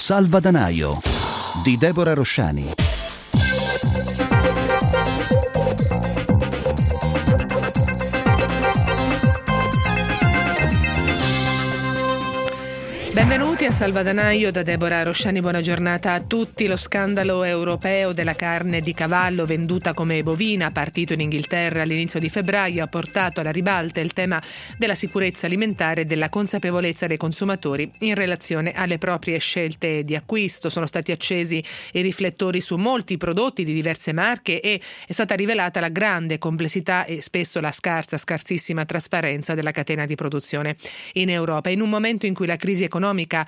Salvadanaio di Deborah Rosciani. Benvenuti a Salvadanaio da Deborah Rosciani, buona giornata a tutti. Lo scandalo europeo della carne di cavallo venduta come bovina, partito in Inghilterra all'inizio di febbraio, ha portato alla ribalta il tema della sicurezza alimentare e della consapevolezza dei consumatori in relazione alle proprie scelte di acquisto. Sono stati accesi i riflettori su molti prodotti di diverse marche e è stata rivelata la grande complessità e spesso la scarsissima trasparenza della catena di produzione in Europa. In un momento in cui la crisi economica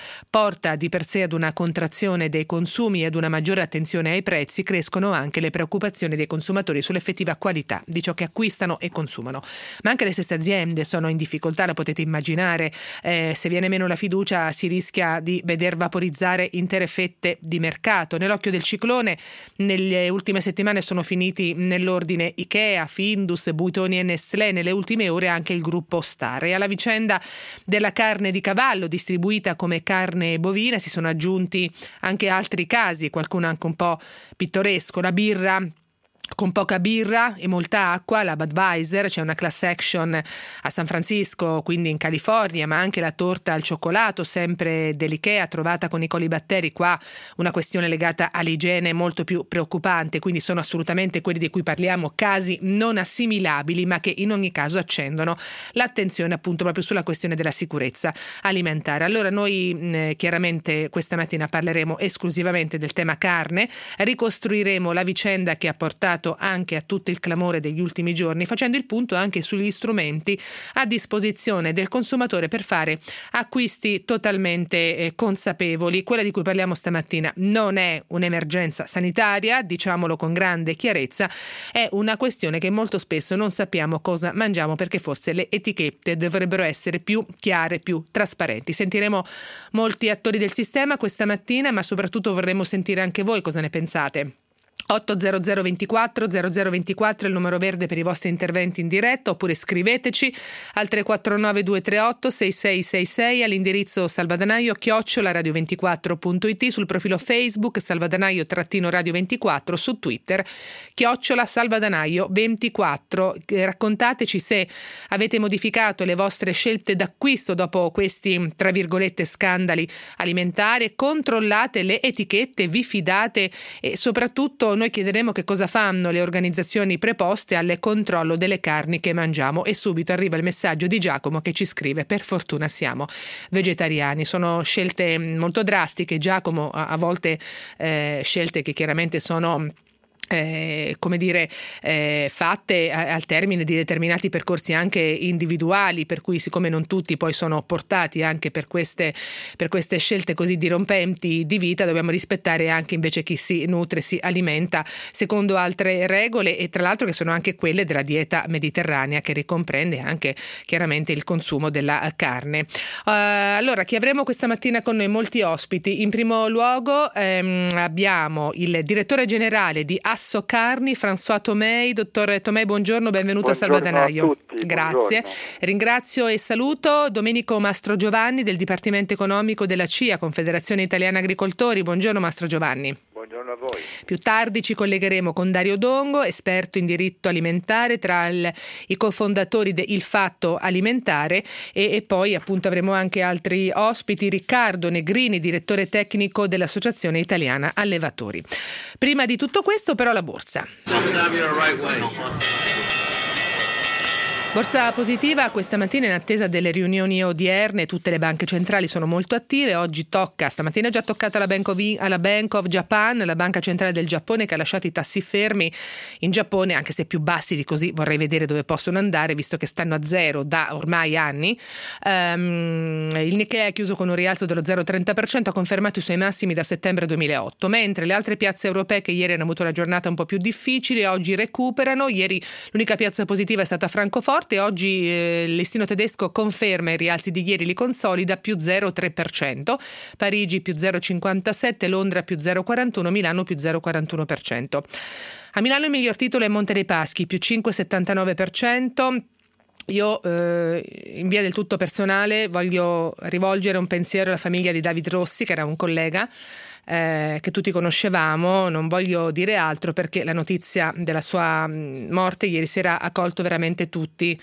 porta di per sé ad una contrazione dei consumi e ad una maggiore attenzione ai prezzi, crescono anche le preoccupazioni dei consumatori sull'effettiva qualità di ciò che acquistano e consumano. Ma anche le stesse aziende sono in difficoltà, la potete immaginare. Se viene meno la fiducia si rischia di veder vaporizzare intere fette di mercato. Nell'occhio del ciclone nelle ultime settimane sono finiti nell'ordine Ikea, Findus, Buitoni e Nestlé, nelle ultime ore anche il gruppo Star. E alla vicenda della carne di cavallo distribuita come carne bovina si sono aggiunti anche altri casi, qualcuno anche un po' pittoresco. La birra con poca birra e molta acqua, la Budweiser, c'è una class action a San Francisco, quindi in California, ma anche la torta al cioccolato, sempre dell'Ikea, trovata con i colibatteri. Qua una questione legata all'igiene molto più preoccupante, quindi sono assolutamente quelli di cui parliamo, casi non assimilabili, ma che in ogni caso accendono l'attenzione appunto proprio sulla questione della sicurezza alimentare. Allora noi chiaramente questa mattina parleremo esclusivamente del tema carne, ricostruiremo la vicenda che ha portato anche a tutto il clamore degli ultimi giorni, facendo il punto anche sugli strumenti a disposizione del consumatore per fare acquisti totalmente consapevoli. Quella di cui parliamo stamattina non è un'emergenza sanitaria, diciamolo con grande chiarezza, è una questione che molto spesso non sappiamo cosa mangiamo, perché forse le etichette dovrebbero essere più chiare, più trasparenti. Sentiremo molti attori del sistema questa mattina, ma soprattutto vorremmo sentire anche voi cosa ne pensate. 800 24 0024 è il numero verde per i vostri interventi in diretta, oppure scriveteci al 349 238 6666 all'indirizzo salvadanaio@radio24.it, sul profilo Facebook Salvadanaio-radio24, su Twitter @Salvadanaio24. Raccontateci se avete modificato le vostre scelte d'acquisto dopo questi tra virgolette scandali alimentari, controllate le etichette, vi fidate e soprattutto noi chiederemo che cosa fanno le organizzazioni preposte al controllo delle carni che mangiamo. E subito arriva il messaggio di Giacomo che ci scrive: per fortuna siamo vegetariani. Sono scelte molto drastiche, Giacomo, a volte scelte che chiaramente sono fatte al termine di determinati percorsi anche individuali, per cui siccome non tutti poi sono portati anche per queste scelte così dirompenti di vita, dobbiamo rispettare anche invece chi si nutre, si alimenta secondo altre regole, e tra l'altro che sono anche quelle della dieta mediterranea, che ricomprende anche chiaramente il consumo della carne. Allora, chi avremo questa mattina con noi? Molti ospiti. In primo luogo abbiamo il direttore generale di Asso Carni, François Tomei. Dottore Tomei, buongiorno, benvenuto a Salvadanaio. A tutti, grazie. Buongiorno. Ringrazio e saluto Domenico Mastrogiovanni del Dipartimento Economico della CIA, Confederazione Italiana Agricoltori. Buongiorno Mastrogiovanni. Buongiorno a voi. Più tardi ci collegheremo con Dario Dongo, esperto in diritto alimentare, tra i cofondatori di Il Fatto Alimentare, e poi appunto avremo anche altri ospiti. Riccardo Negrini, direttore tecnico dell'Associazione Italiana Allevatori. Prima di tutto questo però la borsa. Borsa positiva questa mattina in attesa delle riunioni odierne. Tutte le banche centrali sono molto attive. Oggi stamattina è già toccata alla Bank of Japan, la banca centrale del Giappone, che ha lasciato i tassi fermi in Giappone, anche se più bassi di così. Vorrei vedere dove possono andare, visto che stanno a zero da ormai anni. Il Nikkei ha chiuso con un rialzo dello 0,30%, ha confermato i suoi massimi da settembre 2008, mentre le altre piazze europee, che ieri hanno avuto una giornata un po' più difficile, oggi recuperano. Ieri l'unica piazza positiva è stata Francoforte. Oggi il listino tedesco conferma i rialzi di ieri, li consolida, più 0,3%, Parigi più 0,57%, Londra più 0,41%, Milano più 0,41%. A Milano il miglior titolo è Monte dei Paschi, più 5,79%. Io in via del tutto personale voglio rivolgere un pensiero alla famiglia di David Rossi, che era un collega che tutti conoscevamo. Non voglio dire altro perché la notizia della sua morte ieri sera ha colto veramente tutti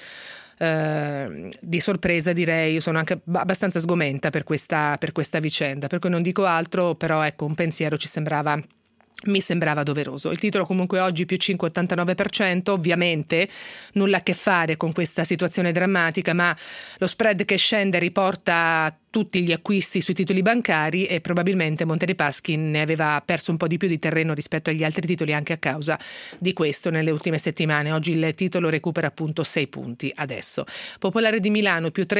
di sorpresa, direi. Io sono anche abbastanza sgomenta per questa vicenda, per cui non dico altro, però ecco, un pensiero mi sembrava doveroso. Il titolo comunque oggi più 5,89%, ovviamente nulla a che fare con questa situazione drammatica, ma lo spread che scende riporta tutti gli acquisti sui titoli bancari e probabilmente Monte dei Paschi ne aveva perso un po' di più di terreno rispetto agli altri titoli anche a causa di questo nelle ultime settimane. Oggi il titolo recupera appunto 6 punti adesso. Popolare di Milano più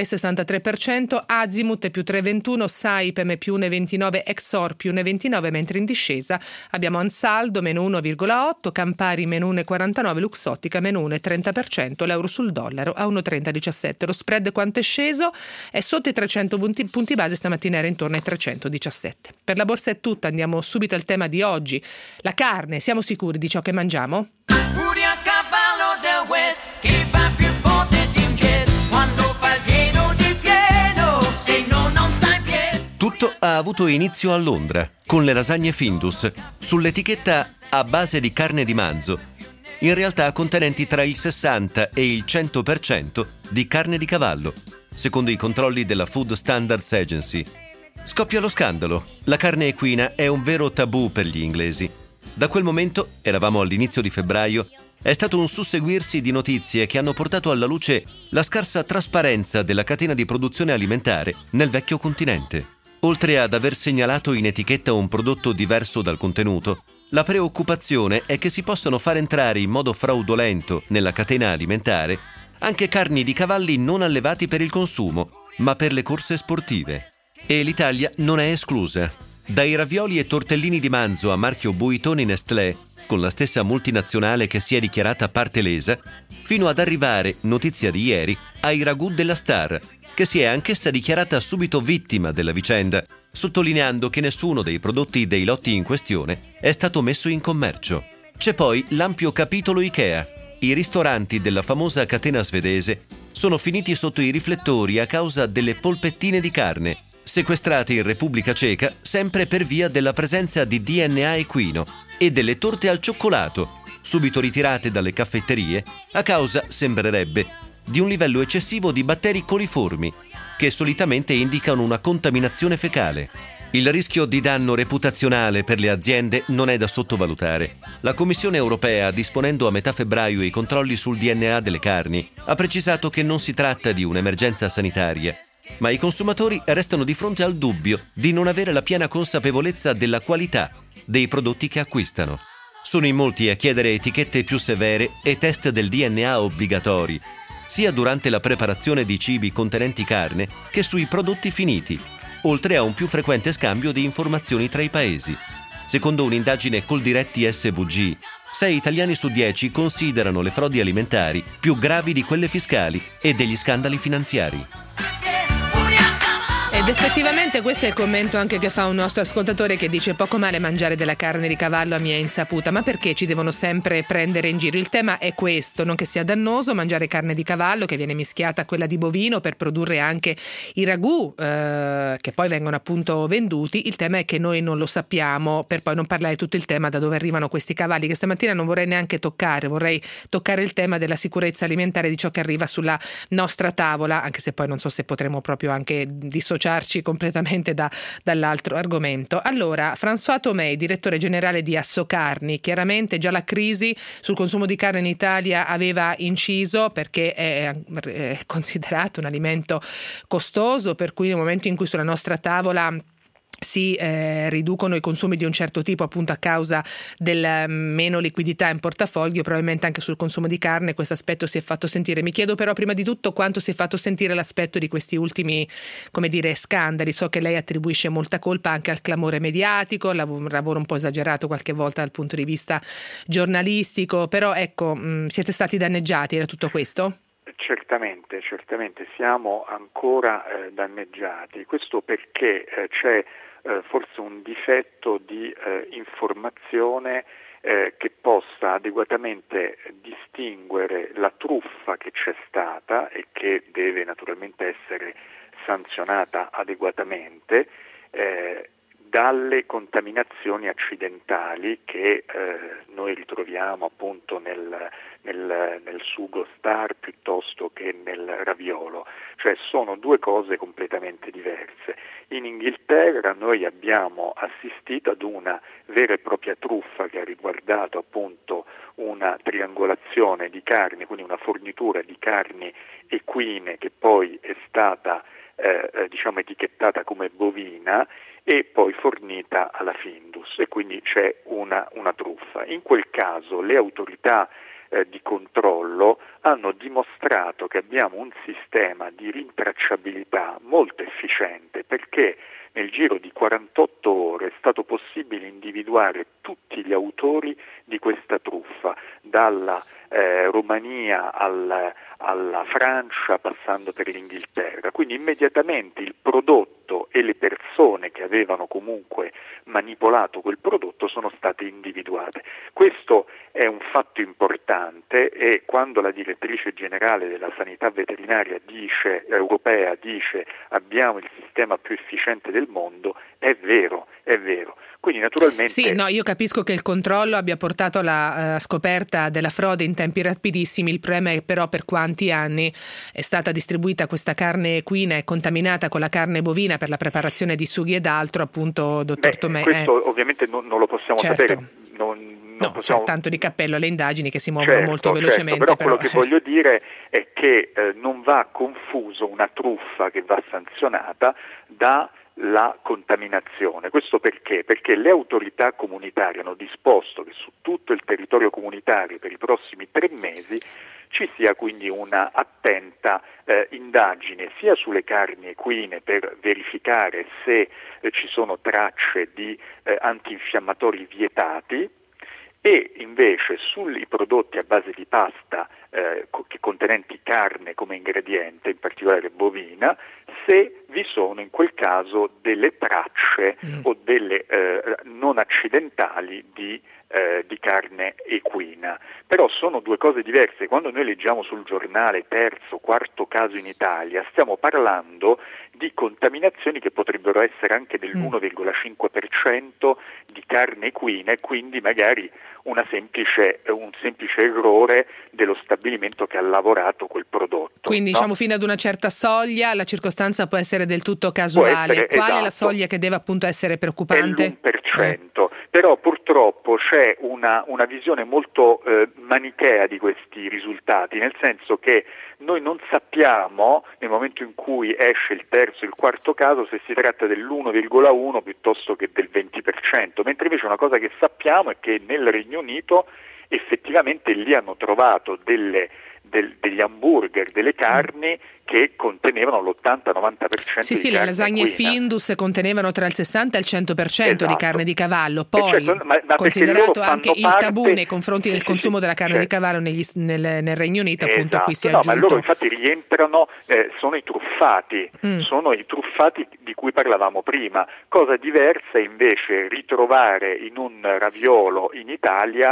3,63%, Azimut più 3,21%, Saipem più 1,29%, Exor più 1,29%, mentre in discesa abbiamo Ansaldo meno 1,8%, Campari meno 1,49%, Luxottica meno 1,30%, l'euro sul dollaro a 1,3017. Lo spread quanto è sceso? È sotto i 300 punti base, stamattina era intorno ai 317. Per la borsa è tutto, andiamo subito al tema di oggi. La carne, siamo sicuri di ciò che mangiamo? Furia a cavallo del West che va più forte di un jet quando fa il pieno di fieno, se no non sta in piedi. Tutto ha avuto inizio a Londra con le lasagne Findus sull'etichetta a base di carne di manzo, in realtà contenenti tra il 60 e il 100% di carne di cavallo, secondo i controlli della Food Standards Agency. Scoppia lo scandalo. La carne equina è un vero tabù per gli inglesi. Da quel momento, eravamo all'inizio di febbraio, è stato un susseguirsi di notizie che hanno portato alla luce la scarsa trasparenza della catena di produzione alimentare nel vecchio continente. Oltre ad aver segnalato in etichetta un prodotto diverso dal contenuto, la preoccupazione è che si possano far entrare in modo fraudolento nella catena alimentare anche carni di cavalli non allevati per il consumo, ma per le corse sportive. E l'Italia non è esclusa. Dai ravioli e tortellini di manzo a marchio Buitoni Nestlé, con la stessa multinazionale che si è dichiarata parte lesa, fino ad arrivare, notizia di ieri, ai ragù della Star, che si è anch'essa dichiarata subito vittima della vicenda, sottolineando che nessuno dei prodotti dei lotti in questione è stato messo in commercio. C'è poi l'ampio capitolo Ikea. I ristoranti della famosa catena svedese sono finiti sotto i riflettori a causa delle polpettine di carne, sequestrate in Repubblica Ceca sempre per via della presenza di DNA equino, e delle torte al cioccolato, subito ritirate dalle caffetterie a causa, sembrerebbe, di un livello eccessivo di batteri coliformi, che solitamente indicano una contaminazione fecale. Il rischio di danno reputazionale per le aziende non è da sottovalutare. La Commissione europea, disponendo a metà febbraio i controlli sul DNA delle carni, ha precisato che non si tratta di un'emergenza sanitaria, ma i consumatori restano di fronte al dubbio di non avere la piena consapevolezza della qualità dei prodotti che acquistano. Sono in molti a chiedere etichette più severe e test del DNA obbligatori, sia durante la preparazione di cibi contenenti carne che sui prodotti finiti, oltre a un più frequente scambio di informazioni tra i paesi. Secondo un'indagine Coldiretti SVG, 6 italiani su 10 considerano le frodi alimentari più gravi di quelle fiscali e degli scandali finanziari. Ed effettivamente questo è il commento anche che fa un nostro ascoltatore, che dice: poco male mangiare della carne di cavallo a mia insaputa, ma perché ci devono sempre prendere in giro? Il tema è questo, non che sia dannoso mangiare carne di cavallo che viene mischiata a quella di bovino per produrre anche i ragù che poi vengono appunto venduti. Il tema è che noi non lo sappiamo, per poi non parlare di tutto il tema da dove arrivano questi cavalli, che stamattina non vorrei neanche toccare. Vorrei toccare il tema della sicurezza alimentare di ciò che arriva sulla nostra tavola, anche se poi non so se potremo proprio anche dissociarci completamente dall'altro argomento. Allora, François Tomei, direttore generale di Assocarni, chiaramente già la crisi sul consumo di carne in Italia aveva inciso, perché è considerato un alimento costoso, per cui nel momento in cui sulla nostra tavola si riducono i consumi di un certo tipo appunto a causa del meno liquidità in portafoglio, probabilmente anche sul consumo di carne questo aspetto si è fatto sentire. Mi chiedo però prima di tutto quanto si è fatto sentire l'aspetto di questi ultimi, come dire, scandali. So che lei attribuisce molta colpa anche al clamore mediatico, un lavoro un po' esagerato qualche volta dal punto di vista giornalistico, però ecco, siete stati danneggiati da tutto questo? Certamente siamo ancora danneggiati, questo perché c'è forse un difetto di informazione che possa adeguatamente distinguere la truffa che c'è stata e che deve naturalmente essere sanzionata adeguatamente dalle contaminazioni accidentali che noi ritroviamo appunto nel sugo Star piuttosto che nel raviolo, cioè sono due cose completamente diverse. In Inghilterra noi abbiamo assistito ad una vera e propria truffa che ha riguardato appunto una triangolazione di carni, quindi una fornitura di carni equine che poi è stata etichettata come bovina e poi fornita alla Findus, e quindi c'è una truffa. In quel caso le autorità di controllo hanno dimostrato che abbiamo un sistema di rintracciabilità molto efficiente, perché nel giro di 48 ore è stato possibile individuare tutti gli autori di questa truffa, dalla Romania alla Francia passando per l'Inghilterra. Quindi immediatamente il prodotto e le persone che avevano comunque manipolato quel prodotto sono state individuate. Questo è un fatto importante, e quando la direttrice generale della sanità veterinaria europea dice abbiamo il sistema più efficiente del mondo, è vero. Quindi naturalmente... Sì, no, io capisco che il controllo abbia portato alla scoperta della frode in tempi rapidissimi. Il problema è però per quanti anni è stata distribuita questa carne equina e contaminata con la carne bovina per la preparazione di sughi ed altro, appunto, dottor Tomè. Questo ovviamente non lo possiamo sapere. C'è tanto di cappello alle indagini che si muovono molto velocemente. Però quello che voglio dire è che non va confuso una truffa che va sanzionata dalla contaminazione. Questo perché? Perché le autorità comunitarie hanno disposto che su tutto il territorio comunitario per i prossimi 3 mesi ci sia quindi una attenta indagine sia sulle carni equine per verificare se ci sono tracce di antinfiammatori vietati, e invece sui prodotti a base di pasta contenenti carne come ingrediente, in particolare bovina, se vi sono in quel caso delle tracce o delle non accidentali di carne equina. Però sono due cose diverse. Quando noi leggiamo sul giornale 3º, 4º caso in Italia, stiamo parlando di contaminazioni che potrebbero essere anche dell'1,5% di carne equina, e quindi magari un semplice errore dello stabilimento che ha lavorato quel prodotto. Quindi diciamo fino ad una certa soglia la circostanza può essere del tutto casuale. Qual è la soglia che deve appunto essere preoccupante? È l'1%. Però purtroppo c'è una visione molto manichea di questi risultati, nel senso che noi non sappiamo nel momento in cui esce il 3º e il 4º caso se si tratta dell'1,1 piuttosto che del 20%, mentre invece una cosa che sappiamo è che nel Regno Unito effettivamente lì hanno trovato degli hamburger, delle carni che contenevano l'80-90% Sì, le lasagne Findus contenevano tra il 60 e il 100% di carne di cavallo. Poi, ma considerato anche il tabù nei confronti del consumo della carne di cavallo nel Regno Unito, appunto, qui si è aggiunto. Ma loro infatti rientrano, sono i truffati, sono i truffati di cui parlavamo prima. Cosa diversa è invece ritrovare in un raviolo in Italia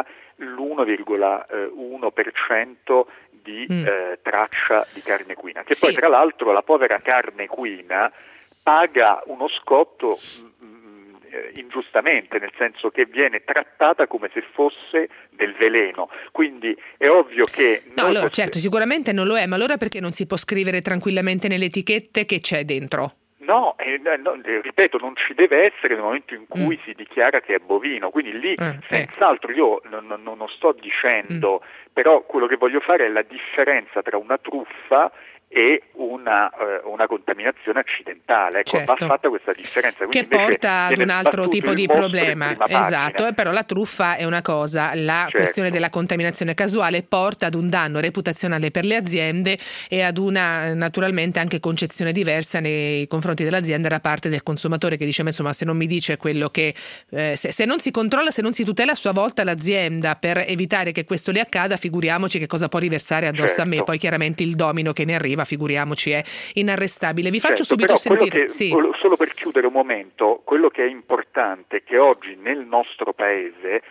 l'1,1% di traccia di carne equina, che poi tra l'altro la povera carne equina paga uno scotto ingiustamente, nel senso che viene trattata come se fosse del veleno, quindi è ovvio che... certo, sicuramente non lo è, ma allora perché non si può scrivere tranquillamente nelle etichette che c'è dentro? No, ripeto, non ci deve essere nel momento in cui si dichiara che è bovino, quindi lì senz'altro io non sto dicendo, però quello che voglio fare è la differenza tra una truffa e una contaminazione accidentale. Ecco, certo. Va fatta questa differenza. Che porta ad un altro tipo di problema. Esatto, però la truffa è una cosa, la questione della contaminazione casuale porta ad un danno reputazionale per le aziende e ad una naturalmente anche concezione diversa nei confronti dell'azienda da parte del consumatore, che dice insomma, se non mi dice quello che se non si controlla, se non si tutela a sua volta l'azienda per evitare che questo le accada, figuriamoci che cosa può riversare addosso a me. Poi chiaramente il domino che ne arriva, figuriamoci, è inarrestabile. Vi faccio subito sentire. Solo per chiudere un momento, quello che è importante è che oggi nel nostro paese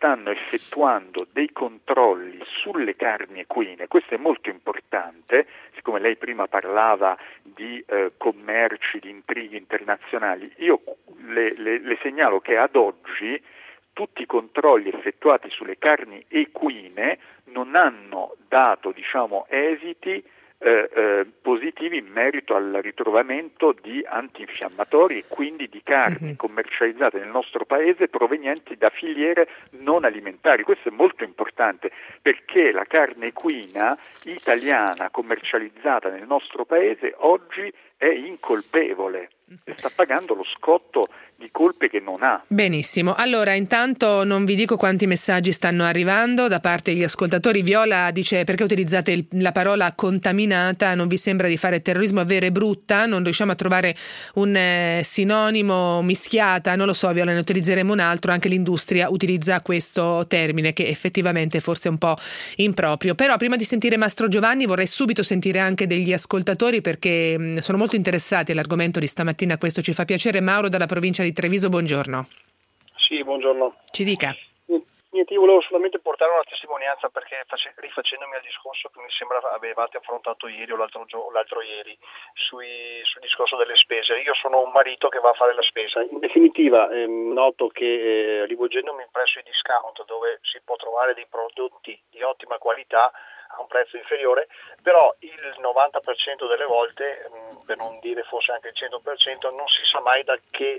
stanno effettuando dei controlli sulle carni equine. Questo è molto importante, siccome lei prima parlava di commerci, di intrighi internazionali. Io le segnalo che ad oggi tutti i controlli effettuati sulle carni equine non hanno dato, esiti positivi in merito al ritrovamento di antinfiammatori e quindi di carni commercializzate nel nostro paese provenienti da filiere non alimentari. Questo è molto importante perché la carne equina italiana commercializzata nel nostro paese oggi è incolpevole e sta pagando lo scotto di colpe che non ha. Benissimo, allora intanto non vi dico quanti messaggi stanno arrivando da parte degli ascoltatori. Viola dice: perché utilizzate la parola contaminata? Non vi sembra di fare terrorismo vera e brutta? Non riusciamo a trovare un sinonimo, mischiata? Non lo so Viola, ne utilizzeremo un altro. Anche l'industria utilizza questo termine che effettivamente forse è un po' improprio. Però prima di sentire Mastro Giovanni vorrei subito sentire anche degli ascoltatori perché sono molto interessati all'argomento di stamattina. Questo ci fa piacere. Mauro dalla provincia di Treviso, buongiorno. Sì, buongiorno. Ci dica. Niente, io volevo solamente portare una testimonianza perché rifacendomi al discorso che mi sembra avevate affrontato ieri o l'altro ieri sul discorso delle spese. Io sono un marito che va a fare la spesa. In definitiva noto che rivolgendomi presso i discount dove si può trovare dei prodotti di ottima qualità a un prezzo inferiore, però il 90% delle volte, per non dire forse anche il 100%, non si sa mai da che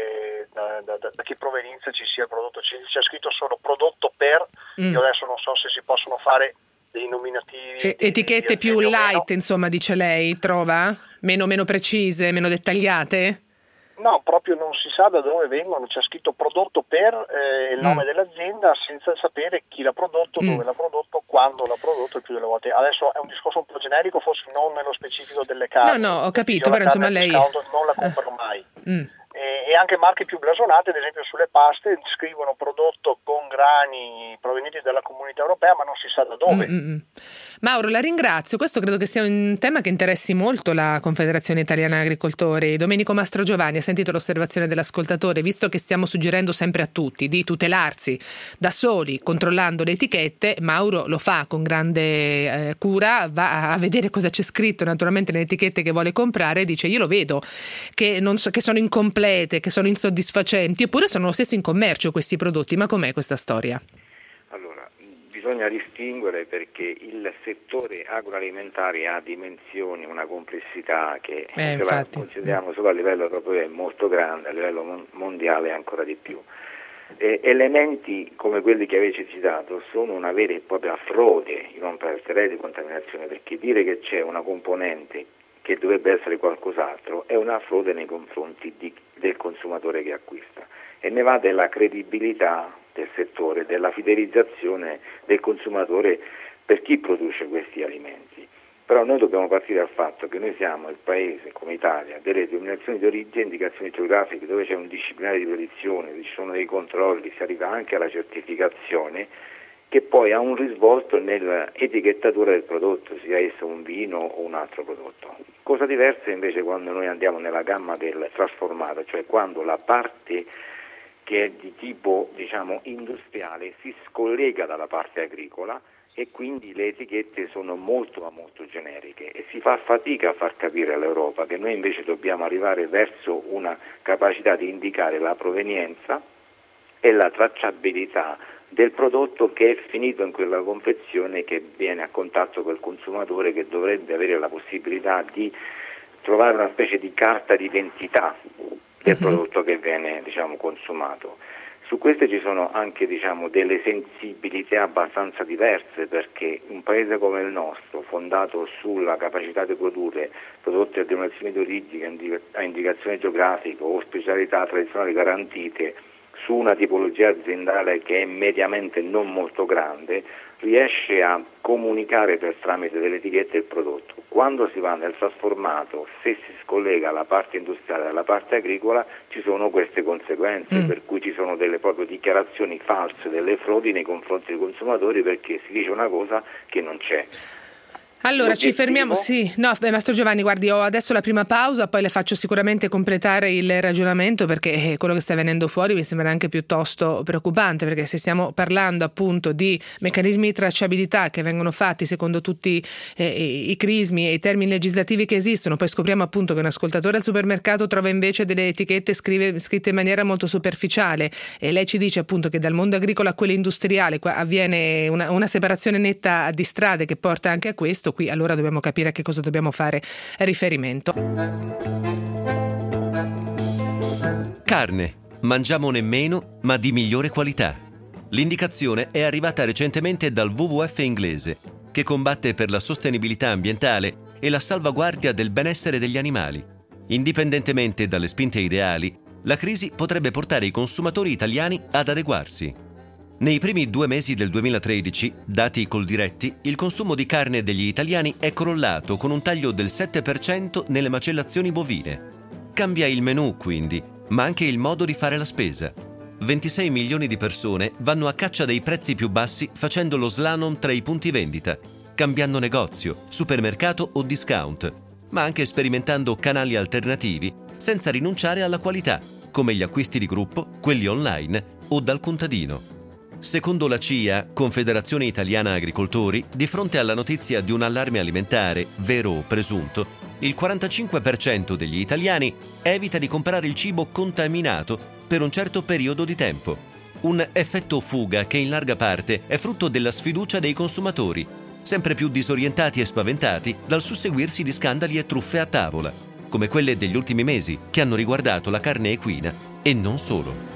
provenienza ci sia il prodotto. C'è scritto solo prodotto per, io adesso non so se si possono fare dei nominativi. Etichette più light, insomma, dice lei, trova? Meno precise, meno dettagliate? No, proprio non si sa da dove vengono, c'è scritto prodotto per il nome dell'azienda senza sapere chi l'ha prodotto, dove l'ha prodotto, quando l'ha prodotto il più delle volte. Adesso è un discorso un po' generico, forse non nello specifico delle carni. No, ho capito, però insomma lei... non la compro mai. E anche marche più blasonate, ad esempio sulle paste, scrivono prodotto con grani provenienti dalla Comunità Europea, ma non si sa da dove. Mauro, la ringrazio. Questo credo che sia un tema che interessi molto la Confederazione Italiana Agricoltori. Domenico Mastro Giovanni, ha sentito l'osservazione dell'ascoltatore? Visto che stiamo suggerendo sempre a tutti di tutelarsi da soli, controllando le etichette, Mauro lo fa con grande cura, va a vedere cosa c'è scritto naturalmente nelle etichette che vuole comprare e dice: io lo vedo che sono incomplete, che sono insoddisfacenti, eppure sono lo stesso in commercio questi prodotti. Ma com'è questa storia? Allora, bisogna distinguere perché il settore agroalimentare ha dimensioni, una complessità che se la consideriamo solo a livello proprio è molto grande, a livello mondiale ancora di più. Elementi come quelli che avete citato sono una vera e propria frode, io non parlerei di contaminazione, perché dire che c'è una componente che dovrebbe essere qualcos'altro è una frode nei confronti del consumatore che acquista, e ne va della credibilità del settore, della fidelizzazione del consumatore per chi produce questi alimenti. Però noi dobbiamo partire dal fatto che noi siamo il paese, come Italia, delle denominazioni di origine e indicazioni geografiche, dove c'è un disciplinare di produzione, ci sono dei controlli, si arriva anche alla certificazione, che poi ha un risvolto nell'etichettatura del prodotto, sia esso un vino o un altro prodotto. Cosa diversa invece quando noi andiamo nella gamma del trasformato, cioè quando la parte che è di tipo industriale si scollega dalla parte agricola e quindi le etichette sono molto ma molto generiche e si fa fatica a far capire all'Europa che noi invece dobbiamo arrivare verso una capacità di indicare la provenienza e la tracciabilità del prodotto che è finito in quella confezione, che viene a contatto col consumatore, che dovrebbe avere la possibilità di trovare una specie di carta d'identità del prodotto che viene consumato. Su queste ci sono anche delle sensibilità abbastanza diverse, perché un paese come il nostro, fondato sulla capacità di produrre prodotti a denominazione di origine, a indicazione geografica o specialità tradizionali garantite, su una tipologia aziendale che è mediamente non molto grande, riesce a comunicare per tramite delle etichette il prodotto. Quando si va nel trasformato, se si scollega la parte industriale dalla parte agricola, ci sono queste conseguenze, per cui ci sono delle proprio dichiarazioni false, delle frodi nei confronti dei consumatori, perché si dice una cosa che non c'è. Allora ci fermiamo, sì, no, Mastro Giovanni, guardi, ho adesso la prima pausa, poi le faccio sicuramente completare il ragionamento, perché quello che sta venendo fuori mi sembra anche piuttosto preoccupante, perché se stiamo parlando appunto di meccanismi di tracciabilità che vengono fatti secondo tutti i crismi e i termini legislativi che esistono, poi scopriamo appunto che un ascoltatore al supermercato trova invece delle etichette scritte in maniera molto superficiale, e lei ci dice appunto che dal mondo agricolo a quello industriale qua avviene una separazione netta di strade che porta anche a questo. Qui allora dobbiamo capire a che cosa dobbiamo fare riferimento. Carne. Mangiamone meno, ma di migliore qualità. L'indicazione è arrivata recentemente dal WWF inglese, che combatte per la sostenibilità ambientale e la salvaguardia del benessere degli animali. Indipendentemente dalle spinte ideali, la crisi potrebbe portare i consumatori italiani ad adeguarsi. Nei primi 2 mesi del 2013, dati Coldiretti, il consumo di carne degli italiani è crollato con un taglio del 7% nelle macellazioni bovine. Cambia il menù, quindi, ma anche il modo di fare la spesa. 26 milioni di persone vanno a caccia dei prezzi più bassi facendo lo slalom tra i punti vendita, cambiando negozio, supermercato o discount, ma anche sperimentando canali alternativi senza rinunciare alla qualità, come gli acquisti di gruppo, quelli online o dal contadino. Secondo la CIA, Confederazione Italiana Agricoltori, di fronte alla notizia di un allarme alimentare, vero o presunto, il 45% degli italiani evita di comprare il cibo contaminato per un certo periodo di tempo. Un effetto fuga che in larga parte è frutto della sfiducia dei consumatori, sempre più disorientati e spaventati dal susseguirsi di scandali e truffe a tavola, come quelle degli ultimi mesi che hanno riguardato la carne equina e non solo.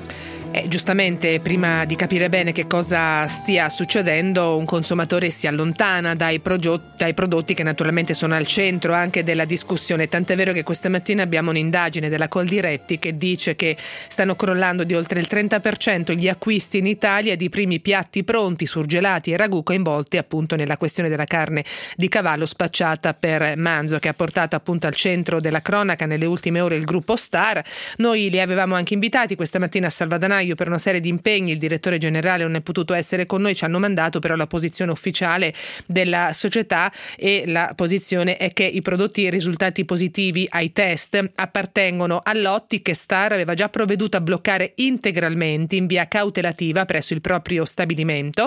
Giustamente, prima di capire bene che cosa stia succedendo, un consumatore si allontana dai prodotti che naturalmente sono al centro anche della discussione, tant'è vero che questa mattina abbiamo un'indagine della Coldiretti che dice che stanno crollando di oltre il 30% gli acquisti in Italia di primi piatti pronti, surgelati e ragù coinvolti appunto nella questione della carne di cavallo spacciata per manzo, che ha portato appunto al centro della cronaca nelle ultime ore il gruppo Star. Noi li avevamo anche invitati questa mattina a Salvadanaio per una serie di impegni, il direttore generale non è potuto essere con noi, ci hanno mandato però la posizione ufficiale della società, e la posizione è che i prodotti risultati positivi ai test appartengono a lotti che Star aveva già provveduto a bloccare integralmente in via cautelativa presso il proprio stabilimento,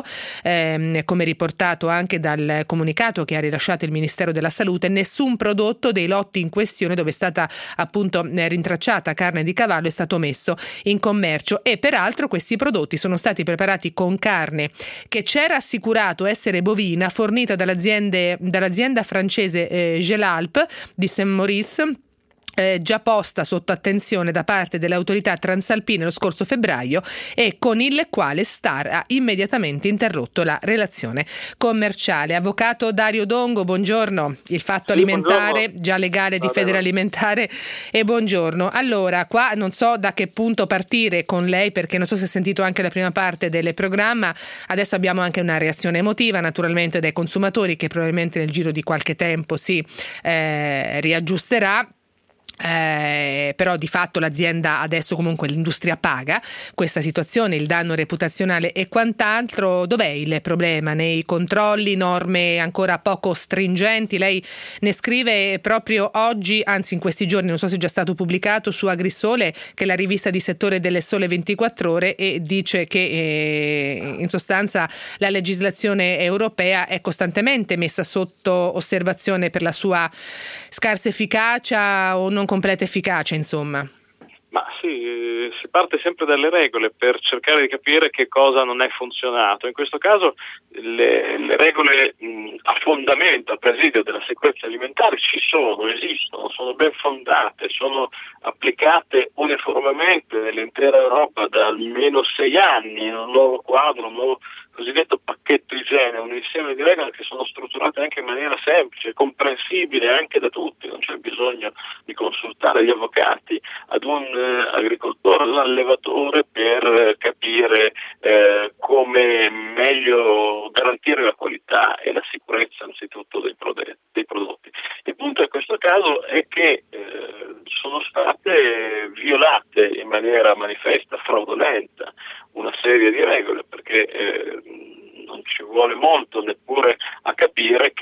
come riportato anche dal comunicato che ha rilasciato il Ministero della Salute. Nessun prodotto dei lotti in questione dove è stata appunto rintracciata carne di cavallo è stato messo in commercio, e peraltro questi prodotti sono stati preparati con carne che c'era assicurato essere bovina, fornita dall'azienda francese Gelalp di Saint-Maurice, già posta sotto attenzione da parte delle autorità transalpine lo scorso febbraio, e con il quale Star ha immediatamente interrotto la relazione commerciale. Avvocato Dario Dongo, buongiorno. Il Fatto Alimentare, buongiorno. Già legale di Federalimentare, e buongiorno. Allora, qua non so da che punto partire con lei, perché non so se ha sentito anche la prima parte del programma. Adesso abbiamo anche una reazione emotiva naturalmente dai consumatori, che probabilmente nel giro di qualche tempo si riaggiusterà. Però di fatto l'azienda adesso, comunque l'industria paga questa situazione, il danno reputazionale e quant'altro. Dov'è il problema? Nei controlli, norme ancora poco stringenti? Lei ne scrive proprio oggi, anzi in questi giorni, non so se è già stato pubblicato su Agrisole, che è la rivista di settore delle Sole 24 Ore, e dice che in sostanza la legislazione europea è costantemente messa sotto osservazione per la sua scarsa efficacia o non completa efficacia, insomma. Ma sì, si parte sempre dalle regole per cercare di capire che cosa non è funzionato. In questo caso le regole a fondamento, a presidio della sicurezza alimentare esistono, sono ben fondate, sono applicate uniformemente nell'intera Europa da almeno 6 anni, in un nuovo quadro, un nuovo cosiddetto pacchetto igiene, un insieme di regole che sono strutturate anche in maniera semplice, comprensibile anche da tutti, non c'è bisogno di consultare gli avvocati, ad un agricoltore, ad un allevatore per capire come meglio garantire la qualità e la sicurezza anzitutto dei prodotti. Il punto in questo caso è che sono state violate in maniera manifesta, fraudolenta, una serie di regole, perché non ci vuole molto neppure a capire che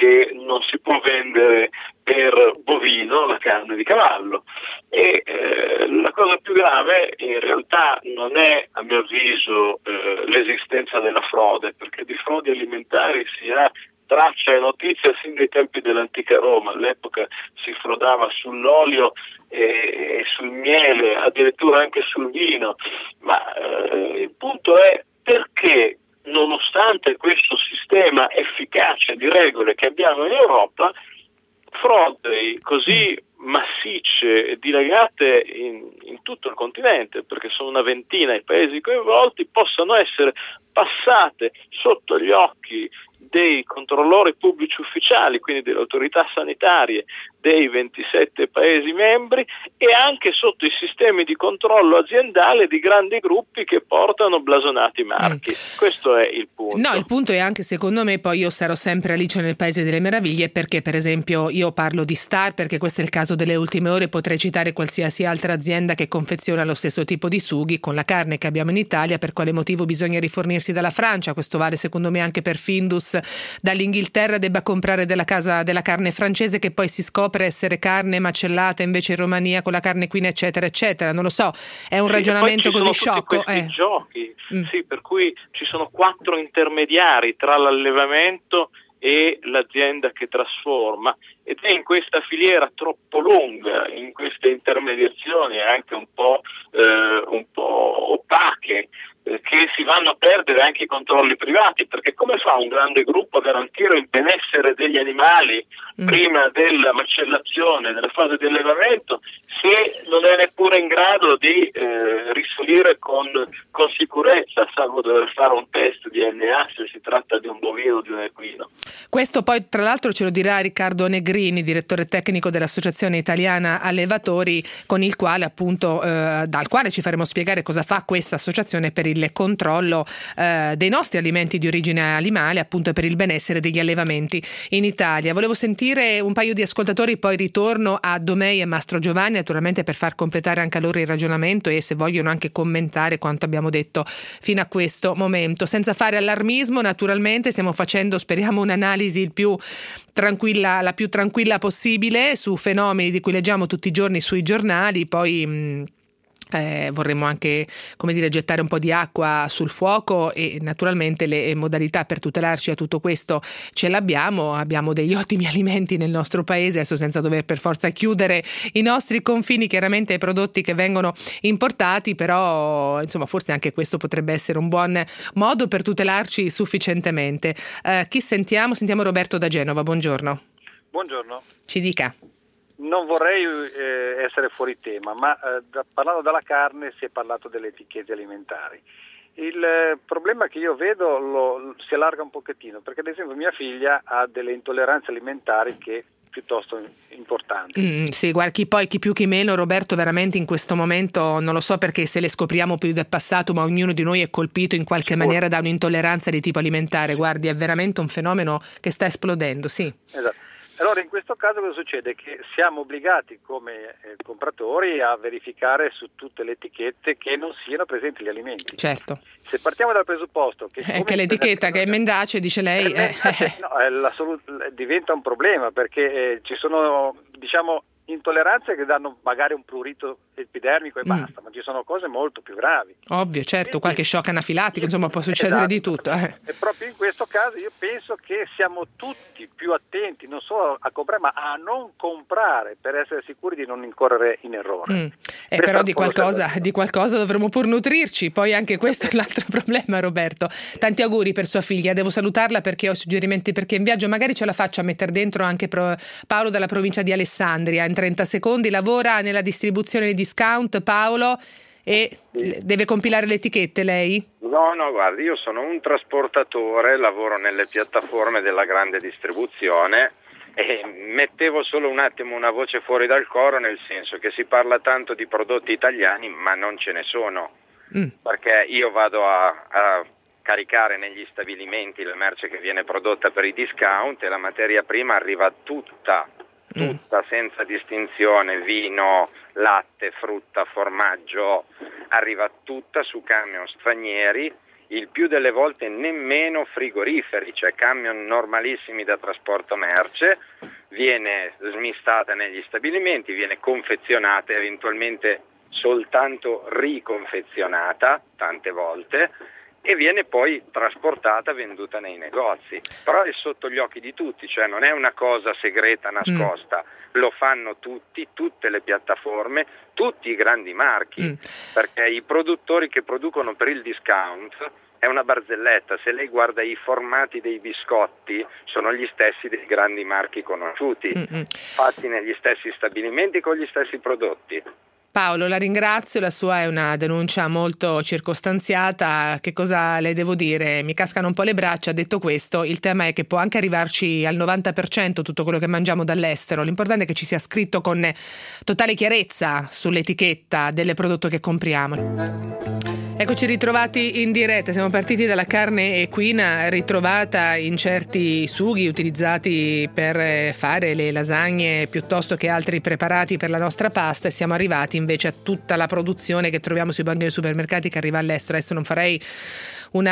che non si può vendere per bovino la carne di cavallo. E la cosa più grave in realtà non è, a mio avviso, l'esistenza della frode, perché di frodi alimentari si ha traccia e notizia sin dai tempi dell'antica Roma. All'epoca si frodava sull'olio e sul miele, addirittura anche sul vino, ma il punto è perché, nonostante questo sistema efficace di regole che abbiamo in Europa, frodi così massicce e dilagate in tutto il continente, perché sono una ventina i paesi coinvolti, possano essere passate sotto gli occhi dei controllori pubblici ufficiali, quindi delle autorità sanitarie dei 27 Paesi membri, e anche sotto i sistemi di controllo aziendale di grandi gruppi che portano blasonati marchi. Questo è il punto. No, il punto è anche, secondo me, poi io sarò sempre Alice nel Paese delle Meraviglie, perché per esempio io parlo di Star, perché questo è il caso delle ultime ore, potrei citare qualsiasi altra azienda che confeziona lo stesso tipo di sughi con la carne che abbiamo in Italia. Per quale motivo bisogna rifornirsi dalla Francia? Questo vale secondo me anche per Findus, dall'Inghilterra debba comprare della carne francese che poi si scopre essere carne macellata invece in Romania con la carne equina, eccetera eccetera. Non lo so, è un ragionamento così sciocco. Giochi, sì, per cui ci sono 4 intermediari tra l'allevamento e l'azienda che trasforma, ed è in questa filiera troppo lunga, in queste intermediazioni anche un po' opache, che si vanno a perdere anche i controlli privati, perché come fa un grande gruppo a garantire il benessere degli animali prima della macellazione, nella fase di allevamento, se non è neppure in grado di risalire con sicurezza, salvo dover fare un test di DNA se si tratta di un bovino o di un equino. Questo poi tra l'altro ce lo dirà Riccardo Negrini, direttore tecnico dell'Associazione Italiana Allevatori, con il quale appunto dal quale ci faremo spiegare cosa fa questa associazione per il controllo dei nostri alimenti di origine animale, appunto per il benessere degli allevamenti in Italia. Volevo sentire un paio di ascoltatori, poi ritorno a Domei e Mastro Giovanni, naturalmente per far completare anche a loro il ragionamento e se vogliono anche commentare quanto abbiamo detto fino a questo momento. Senza fare allarmismo, naturalmente stiamo facendo, speriamo, un'analisi la più tranquilla possibile su fenomeni di cui leggiamo tutti i giorni sui giornali. Poi vorremmo anche, gettare un po' di acqua sul fuoco e naturalmente le modalità per tutelarci a tutto questo ce l'abbiamo. Abbiamo degli ottimi alimenti nel nostro paese, adesso senza dover per forza chiudere i nostri confini chiaramente ai prodotti che vengono importati, però insomma forse anche questo potrebbe essere un buon modo per tutelarci sufficientemente. Chi sentiamo? Sentiamo Roberto da Genova, buongiorno. Buongiorno. Ci dica. Non vorrei essere fuori tema, ma parlando della carne si è parlato delle etichette alimentari. Il problema che io vedo si allarga un pochettino, perché ad esempio mia figlia ha delle intolleranze alimentari che piuttosto importanti. Sì, guarda, chi più chi meno, Roberto, veramente in questo momento non lo so perché se le scopriamo più del passato, ma ognuno di noi è colpito in qualche maniera da un'intolleranza di tipo alimentare. Guardi, è veramente un fenomeno che sta esplodendo, sì. Esatto. Allora in questo caso cosa succede? Che siamo obbligati come compratori a verificare su tutte le etichette che non siano presenti gli alimenti. Certo. Se partiamo dal presupposto che l'etichetta che è mendace, dice lei diventa un problema, perché ci sono intolleranze che danno magari un prurito epidermico e basta, ma ci sono cose molto più gravi. Ovvio, certo, qualche shock anafilattico, insomma può succedere di tutto. E proprio in questo caso io penso che siamo tutti più attenti non solo a comprare, ma a non comprare per essere sicuri di non incorrere in errore. E però di qualcosa dovremo pur nutrirci, poi anche questo è l'altro problema, Roberto. Tanti auguri per sua figlia, devo salutarla perché ho suggerimenti perché in viaggio, magari ce la faccio a mettere dentro anche Paolo dalla provincia di Alessandria. In 30 secondi lavora nella distribuzione di discount, Paolo, e deve compilare le etichette lei? No, guardi, io sono un trasportatore, lavoro nelle piattaforme della grande distribuzione e mettevo solo un attimo una voce fuori dal coro, nel senso che si parla tanto di prodotti italiani ma non ce ne sono, perché io vado a caricare negli stabilimenti la merce che viene prodotta per i discount e la materia prima arriva tutta senza distinzione, vino, latte, frutta, formaggio, arriva tutta su camion stranieri il più delle volte nemmeno frigoriferi, cioè camion normalissimi da trasporto merce, viene smistata negli stabilimenti, viene confezionata, eventualmente soltanto riconfezionata tante volte, e viene poi trasportata, venduta nei negozi. Però è sotto gli occhi di tutti, cioè non è una cosa segreta, nascosta, lo fanno tutti, tutte le piattaforme, tutti i grandi marchi, perché i produttori che producono per il discount è una barzelletta. Se lei guarda i formati dei biscotti, sono gli stessi dei grandi marchi conosciuti, fatti negli stessi stabilimenti con gli stessi prodotti. Paolo, la ringrazio, la sua è una denuncia molto circostanziata. Che cosa le devo dire? Mi cascano un po' le braccia. Detto questo, il tema è che può anche arrivarci al 90% tutto quello che mangiamo dall'estero. L'importante è che ci sia scritto con totale chiarezza sull'etichetta del prodotto che compriamo. Eccoci ritrovati in diretta, siamo partiti dalla carne equina ritrovata in certi sughi utilizzati per fare le lasagne piuttosto che altri preparati per la nostra pasta, e siamo arrivati invece a tutta la produzione che troviamo sui banchi dei supermercati che arriva all'estero. Adesso non farei un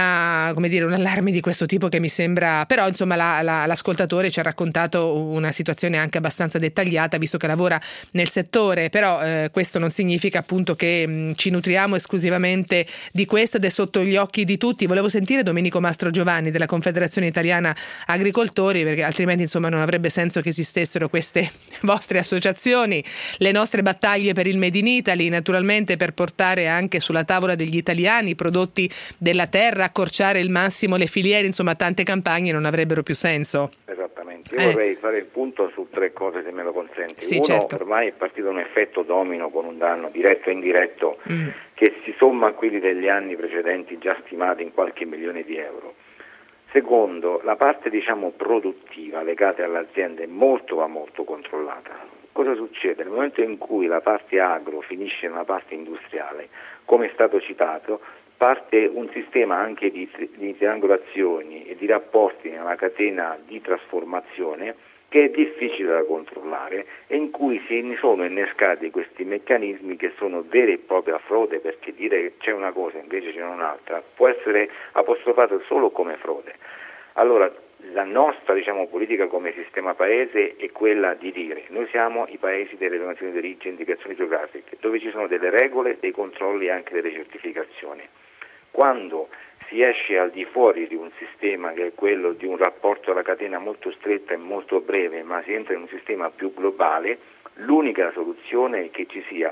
allarme di questo tipo, che mi sembra, però insomma l'ascoltatore ci ha raccontato una situazione anche abbastanza dettagliata, visto che lavora nel settore, però questo non significa appunto che ci nutriamo esclusivamente di questo ed è sotto gli occhi di tutti. Volevo sentire Domenico Mastrogiovanni della Confederazione Italiana Agricoltori, perché altrimenti insomma non avrebbe senso che esistessero queste vostre associazioni, le nostre battaglie per il Made in Italy, naturalmente per portare anche sulla tavola degli italiani i prodotti della terra, accorciare il massimo le filiere, insomma tante campagne non avrebbero più senso. Esattamente, io vorrei fare il punto su 3 cose, se me lo consenti. Sì, Uno, certo. Ormai è partito un effetto domino con un danno diretto e indiretto che si somma a quelli degli anni precedenti, già stimati in qualche milione di euro. Secondo, la parte produttiva legata alle aziende va molto controllata. Cosa succede? Nel momento in cui la parte agro finisce nella parte industriale, come è stato citato, parte un sistema anche di triangolazioni e di rapporti nella catena di trasformazione che è difficile da controllare e in cui si sono innescati questi meccanismi che sono vera e propria frode, perché dire che c'è una cosa invece c'è un'altra può essere apostrofato solo come frode. Allora la nostra politica come sistema paese è quella di dire: noi siamo i paesi delle donazioni di origine, indicazioni geografiche, dove ci sono delle regole, dei controlli e anche delle certificazioni. Quando si esce al di fuori di un sistema che è quello di un rapporto alla catena molto stretta e molto breve, ma si entra in un sistema più globale, l'unica soluzione è che ci sia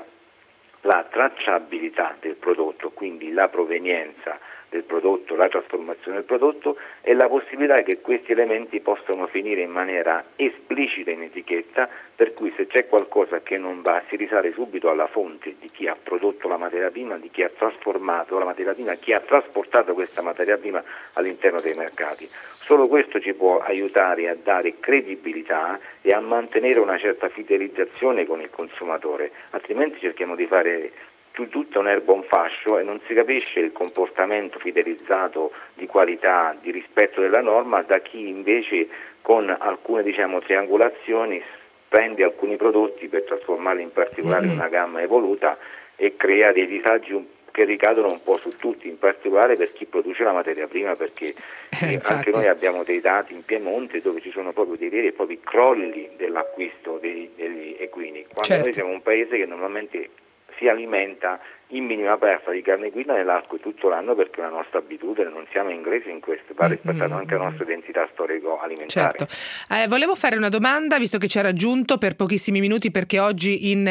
la tracciabilità del prodotto, quindi la provenienza del prodotto, la trasformazione del prodotto e la possibilità che questi elementi possano finire in maniera esplicita in etichetta, per cui se c'è qualcosa che non va si risale subito alla fonte di chi ha prodotto la materia prima, di chi ha trasformato la materia prima, chi ha trasportato questa materia prima all'interno dei mercati. Solo questo ci può aiutare a dare credibilità e a mantenere una certa fidelizzazione con il consumatore, altrimenti cerchiamo di fare tutta un'erba un fascio e non si capisce il comportamento fidelizzato di qualità, di rispetto della norma, da chi invece con alcune triangolazioni prende alcuni prodotti per trasformarli in particolare in una gamma evoluta e crea dei disagi che ricadono un po' su tutti, in particolare per chi produce la materia prima, perché anche noi abbiamo dei dati in Piemonte dove ci sono proprio dei veri e propri crolli dell'acquisto degli equini, quando noi siamo un paese che normalmente si alimenta in minima aperta di carne equina nell'arco di tutto l'anno, perché è una nostra abitudine, non siamo inglesi in questo, va rispettata anche la nostra identità storico-alimentare. Certo. Volevo fare una domanda, visto che ci ha raggiunto per pochissimi minuti, perché oggi in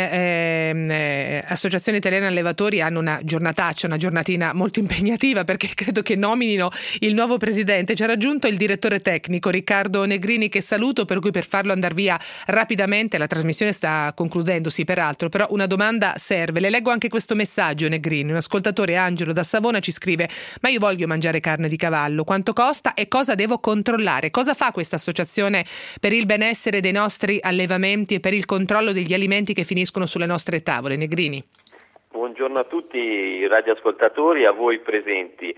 Associazione Italiana Allevatori hanno una giornataccia, una giornatina molto impegnativa, perché credo che nominino il nuovo presidente. Ci ha raggiunto il direttore tecnico Riccardo Negrini, che saluto, per cui per farlo andare via rapidamente, la trasmissione sta concludendosi peraltro, però una domanda serve. Le leggo anche questo messaggio, Negrini. Un ascoltatore, Angelo da Savona, ci scrive: ma io voglio mangiare carne di cavallo, quanto costa e cosa devo controllare? Cosa fa questa associazione per il benessere dei nostri allevamenti e per il controllo degli alimenti che finiscono sulle nostre tavole? Negrini. Buongiorno a tutti i radioascoltatori e a voi presenti.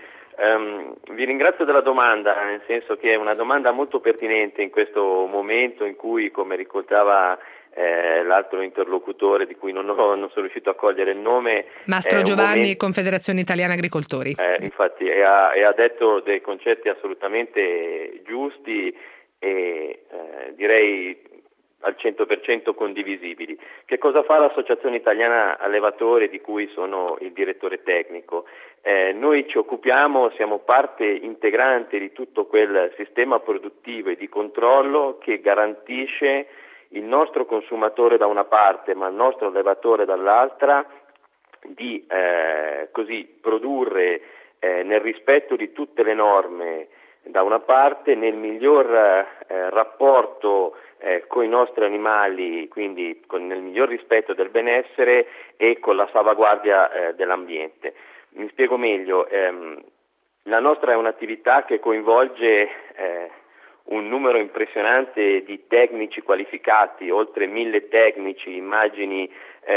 Vi ringrazio della domanda, nel senso che è una domanda molto pertinente in questo momento in cui, come ricordava l'altro interlocutore di cui non sono riuscito a cogliere il nome. Mastro Giovanni, Confederazione Italiana Agricoltori. Infatti, e ha detto dei concetti assolutamente giusti e direi al 100% condivisibili. Che cosa fa l'Associazione Italiana Allevatori, di cui sono il direttore tecnico? Noi ci occupiamo, siamo parte integrante di tutto quel sistema produttivo e di controllo che garantisce il nostro consumatore da una parte, ma il nostro allevatore dall'altra, di così produrre nel rispetto di tutte le norme da una parte, nel miglior rapporto con i nostri animali, quindi nel miglior rispetto del benessere e con la salvaguardia dell'ambiente. Mi spiego meglio, la nostra è un'attività che coinvolge un numero impressionante di tecnici qualificati, oltre 1000 tecnici, immagini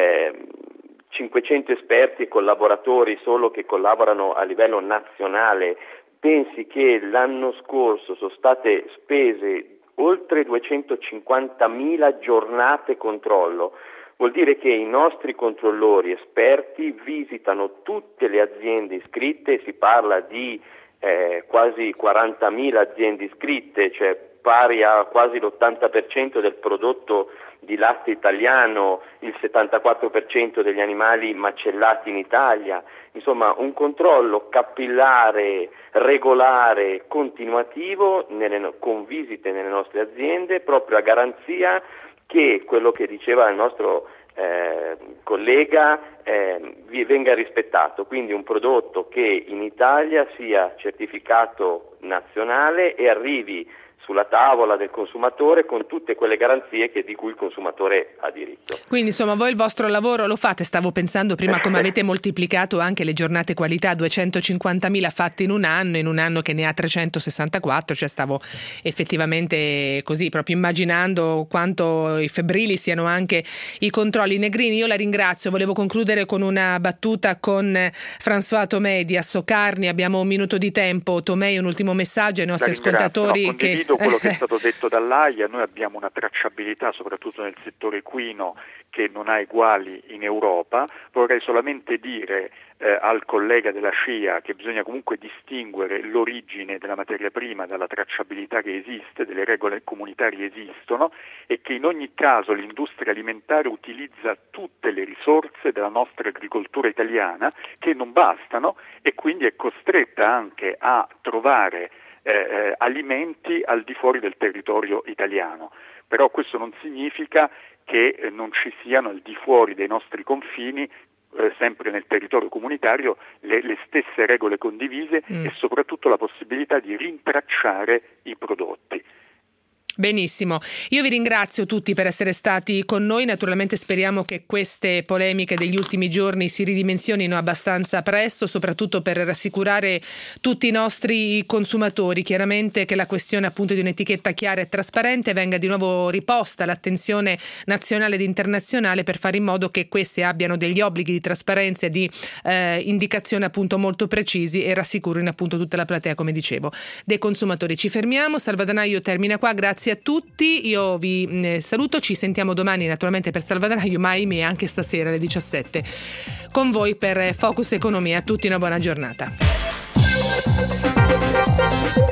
500 esperti e collaboratori solo che collaborano a livello nazionale. Pensi che l'anno scorso sono state spese oltre 250.000 giornate controllo. Vuol dire che i nostri controllori esperti visitano tutte le aziende iscritte, si parla di quasi 40.000 aziende iscritte, cioè pari a quasi l'80% del prodotto di latte italiano, il 74% degli animali macellati in Italia. Insomma, un controllo capillare, regolare, continuativo con visite nelle nostre aziende, proprio a garanzia che quello che diceva il nostro collega venga rispettato, quindi un prodotto che in Italia sia certificato nazionale e arrivi sulla tavola del consumatore con tutte quelle garanzie di cui il consumatore ha diritto. Quindi insomma voi il vostro lavoro lo fate, stavo pensando prima come avete moltiplicato anche le giornate qualità, 250.000 fatte in un anno che ne ha 364, cioè stavo effettivamente così proprio immaginando quanto febbrili siano anche i controlli. Negrini, io la ringrazio, volevo concludere con una battuta con François Tomei di Assocarni, abbiamo un minuto di tempo. Tomei, un ultimo messaggio ai nostri ascoltatori. Condivido quello che è stato detto dall'AIA. Noi abbiamo una tracciabilità soprattutto nel settore equino che non ha eguali in Europa. Vorrei solamente dire al collega della SCIA che bisogna comunque distinguere l'origine della materia prima dalla tracciabilità che esiste, delle regole comunitarie esistono, e che in ogni caso l'industria alimentare utilizza tutte le risorse della nostra agricoltura italiana che non bastano e quindi è costretta anche a trovare alimenti al di fuori del territorio italiano. Però questo non significa che non ci siano al di fuori dei nostri confini, sempre nel territorio comunitario, le stesse regole condivise e soprattutto la possibilità di rintracciare i prodotti. Benissimo, io vi ringrazio tutti per essere stati con noi, naturalmente speriamo che queste polemiche degli ultimi giorni si ridimensionino abbastanza presto, soprattutto per rassicurare tutti i nostri consumatori, chiaramente che la questione appunto di un'etichetta chiara e trasparente venga di nuovo riposta all'attenzione nazionale ed internazionale per fare in modo che queste abbiano degli obblighi di trasparenza e di indicazione appunto molto precisi e rassicurino appunto tutta la platea, come dicevo, dei consumatori. Ci fermiamo, Salvadanaio termina qua, grazie a tutti, io vi saluto, ci sentiamo domani naturalmente per Salvadanaio, ma ahimè anche stasera alle 17 con voi per Focus Economia. A tutti una buona giornata.